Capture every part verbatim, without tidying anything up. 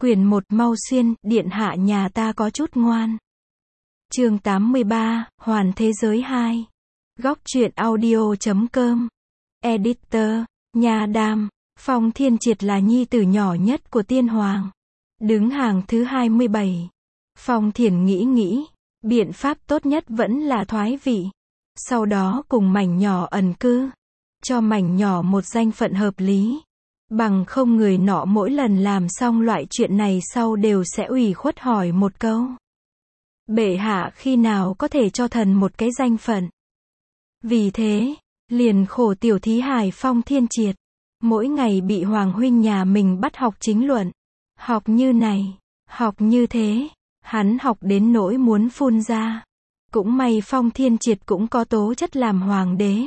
Quyển một Mau Xuyên, điện hạ nhà ta có chút ngoan. Chương tám mươi ba, Hoàn thế giới hai. Góc truyện audio chấm com. Editor, Nha Đam. Phong Thiên Triệt là nhi tử nhỏ nhất của tiên hoàng. Đứng hàng thứ hai mươi bảy. Phong Thiển nghĩ nghĩ, biện pháp tốt nhất vẫn là thoái vị. Sau đó cùng mảnh nhỏ ẩn cư. Cho mảnh nhỏ một danh phận hợp lý. Bằng không người nọ mỗi lần làm xong loại chuyện này sau đều sẽ ủy khuất hỏi một câu. Bệ hạ khi nào có thể cho thần một cái danh phận. Vì thế, liền khổ tiểu thí hài Phong Thiên Triệt. Mỗi ngày bị hoàng huynh nhà mình bắt học chính luận. Học như này, học như thế, hắn học đến nỗi muốn phun ra. Cũng may Phong Thiên Triệt cũng có tố chất làm hoàng đế.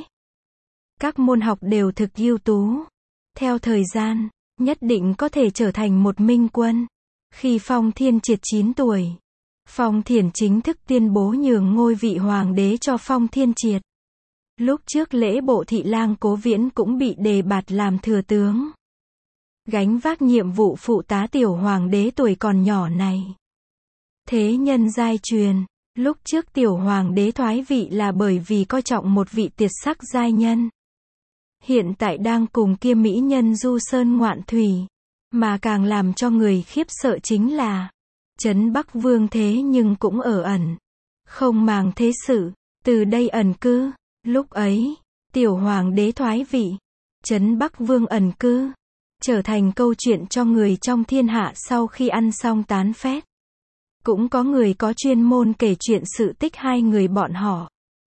Các môn học đều thực ưu tú. Theo thời gian, nhất định có thể trở thành một minh quân. Khi Phong Thiên Triệt chín tuổi, Phong Thiển chính thức tuyên bố nhường ngôi vị hoàng đế cho Phong Thiên Triệt. Lúc trước lễ bộ thị lang Cố Viễn cũng bị đề bạt làm thừa tướng. Gánh vác nhiệm vụ phụ tá tiểu hoàng đế tuổi còn nhỏ này. Thế nhân giai truyền, lúc trước tiểu hoàng đế thoái vị là bởi vì coi trọng một vị tuyệt sắc giai nhân. Hiện tại đang cùng kia mỹ nhân du sơn ngoạn thủy. Mà càng làm cho người khiếp sợ chính là Trấn Bắc Vương thế nhưng cũng ở ẩn. Không màng thế sự, từ đây ẩn cư. Lúc ấy, tiểu hoàng đế thoái vị, Trấn Bắc Vương ẩn cư, trở thành câu chuyện cho người trong thiên hạ sau khi ăn xong tán phét. Cũng có người có chuyên môn kể chuyện sự tích hai người bọn họ.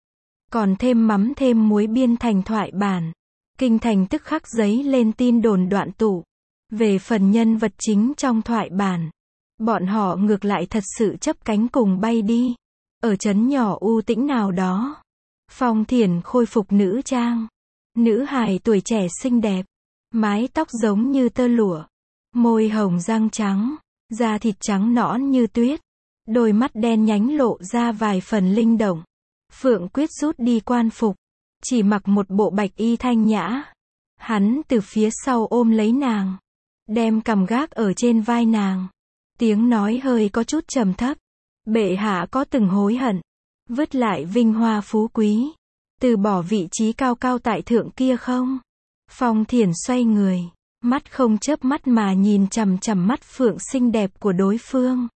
Còn thêm mắm thêm muối biên thành thoại bản. Kinh thành tức khắc giấy lên tin đồn đoạn tụ. Về phần nhân vật chính trong thoại bản, bọn họ ngược lại thật sự chấp cánh cùng bay đi. Ở trấn nhỏ u tĩnh nào đó, Phong Thiển khôi phục nữ trang. Nữ hài tuổi trẻ xinh đẹp, mái tóc giống như tơ lụa, môi hồng răng trắng, da thịt trắng nõn như tuyết, đôi mắt đen nhánh lộ ra vài phần linh động. Phượng Quyết rút đi quan phục, chỉ mặc một bộ bạch y thanh nhã. Hắn từ phía sau ôm lấy nàng, đem cằm gác ở trên vai nàng. Tiếng nói hơi có chút trầm thấp. Bệ hạ có từng hối hận vứt lại vinh hoa phú quý, từ bỏ vị trí cao cao tại thượng kia không? Phong Thiển xoay người, mắt không chớp mắt mà nhìn chằm chằm mắt phượng xinh đẹp của đối phương.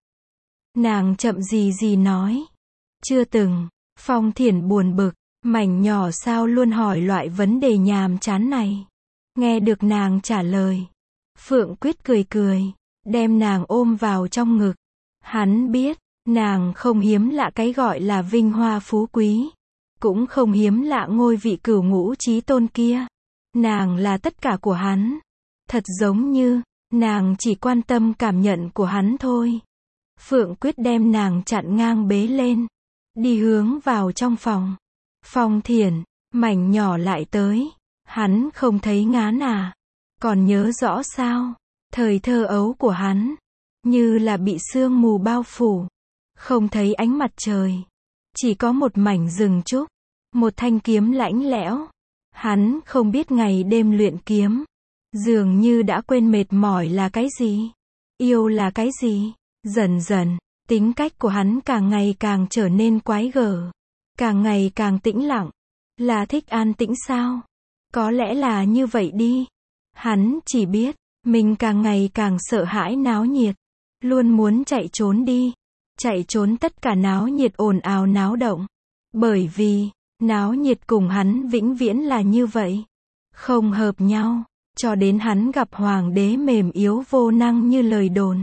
Nàng chậm gì gì nói, chưa từng. Phong Thiển buồn bực, mảnh nhỏ sao luôn hỏi loại vấn đề nhàm chán này. Nghe được nàng trả lời, Phượng Quyết cười cười, đem nàng ôm vào trong ngực. Hắn biết, nàng không hiếm lạ cái gọi là vinh hoa phú quý, cũng không hiếm lạ ngôi vị cửu ngũ chí tôn kia. Nàng là tất cả của hắn. Thật giống như, nàng chỉ quan tâm cảm nhận của hắn thôi. Phượng Quyết đem nàng chặn ngang bế lên, đi hướng vào trong phòng. Phong Thiển, mảnh nhỏ lại tới. Hắn không thấy ngán à? Còn nhớ rõ sao? Thời thơ ấu của hắn, như là bị sương mù bao phủ. Không thấy ánh mặt trời. Chỉ có một mảnh rừng trúc. Một thanh kiếm lãnh lẽo. Hắn không biết ngày đêm luyện kiếm. Dường như đã quên mệt mỏi là cái gì. Yêu là cái gì. Dần dần, tính cách của hắn càng ngày càng trở nên quái gở. Càng ngày càng tĩnh lặng. Là thích an tĩnh sao? Có lẽ là như vậy đi. Hắn chỉ biết, mình càng ngày càng sợ hãi náo nhiệt. Luôn muốn chạy trốn đi. Chạy trốn tất cả náo nhiệt ồn ào náo động. Bởi vì, náo nhiệt cùng hắn vĩnh viễn là như vậy. Không hợp nhau, cho đến hắn gặp hoàng đế mềm yếu vô năng như lời đồn.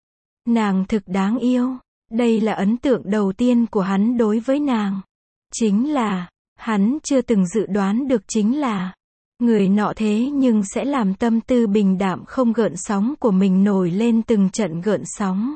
Nàng thực đáng yêu. Đây là ấn tượng đầu tiên của hắn đối với nàng. Chính là, hắn chưa từng dự đoán được chính là, người nọ thế nhưng sẽ làm tâm tư bình đạm không gợn sóng của mình nổi lên từng trận gợn sóng.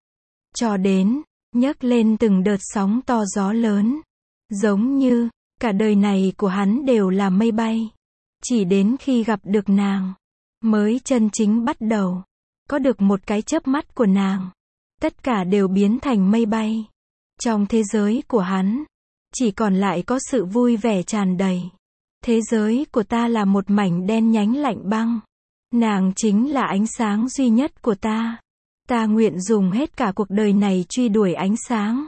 Cho đến, nhấc lên từng đợt sóng to gió lớn. Giống như, cả đời này của hắn đều là mây bay. Chỉ đến khi gặp được nàng, mới chân chính bắt đầu. Có được một cái chớp mắt của nàng, tất cả đều biến thành mây bay. Trong thế giới của hắn, chỉ còn lại có sự vui vẻ tràn đầy. Thế giới của ta là một mảnh đen nhánh lạnh băng. Nàng chính là ánh sáng duy nhất của ta. Ta nguyện dùng hết cả cuộc đời này truy đuổi ánh sáng.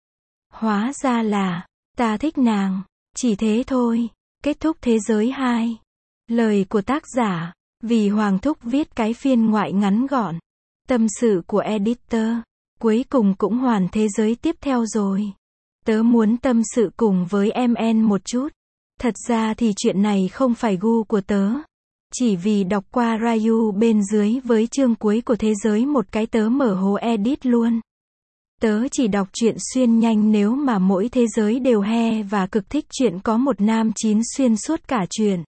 Hóa ra là, ta thích nàng. Chỉ thế thôi. Kết thúc thế giới hai. Lời của tác giả, vì Hoàng Thúc viết cái phiên ngoại ngắn gọn. Tâm sự của editor. Cuối cùng cũng hoàn thế giới tiếp theo rồi. Tớ muốn tâm sự cùng với em en một chút. Thật ra thì chuyện này không phải gu của tớ. Chỉ vì đọc qua review bên dưới với chương cuối của thế giới một cái tớ mở hố edit luôn. Tớ chỉ đọc truyện xuyên nhanh nếu mà mỗi thế giới đều he và cực thích chuyện có một nam chín xuyên suốt cả chuyện.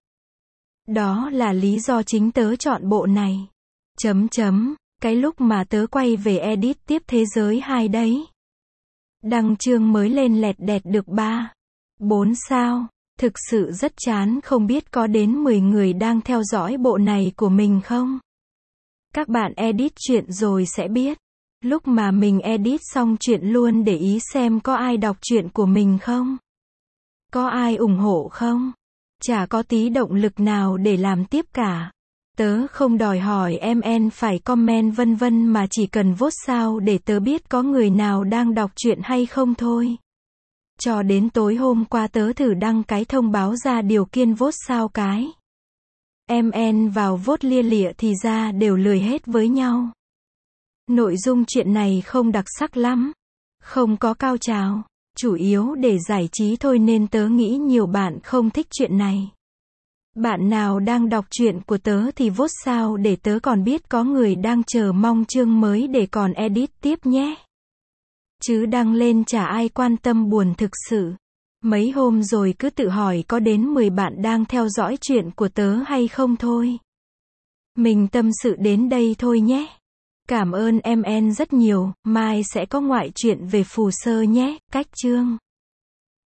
Đó là lý do chính tớ chọn bộ này. Chấm chấm, cái lúc mà tớ quay về edit tiếp thế giới hai đấy. Đăng chương mới lên lẹt đẹt được ba, bốn sao. Thực sự rất chán, không biết có đến mười người đang theo dõi bộ này của mình không? Các bạn edit chuyện rồi sẽ biết. Lúc mà mình edit xong chuyện luôn để ý xem có ai đọc chuyện của mình không? Có ai ủng hộ không? Chả có tí động lực nào để làm tiếp cả. Tớ không đòi hỏi em en phải comment vân vân mà chỉ cần vote sao để tớ biết có người nào đang đọc chuyện hay không thôi. Cho đến tối hôm qua tớ thử đăng cái thông báo ra điều kiện vote sao cái. Em en vào vote lia lịa thì ra đều lười hết với nhau. Nội dung chuyện này không đặc sắc lắm. Không có cao trào. Chủ yếu để giải trí thôi nên tớ nghĩ nhiều bạn không thích chuyện này. Bạn nào đang đọc chuyện của tớ thì vote sao để tớ còn biết có người đang chờ mong chương mới để còn edit tiếp nhé. Chứ đăng lên chả ai quan tâm buồn thực sự. Mấy hôm rồi cứ tự hỏi có đến mười bạn đang theo dõi chuyện của tớ hay không thôi. Mình tâm sự đến đây thôi nhé. Cảm ơn em en rất nhiều, mai sẽ có ngoại truyện về Phù Sơ nhé, cách chương.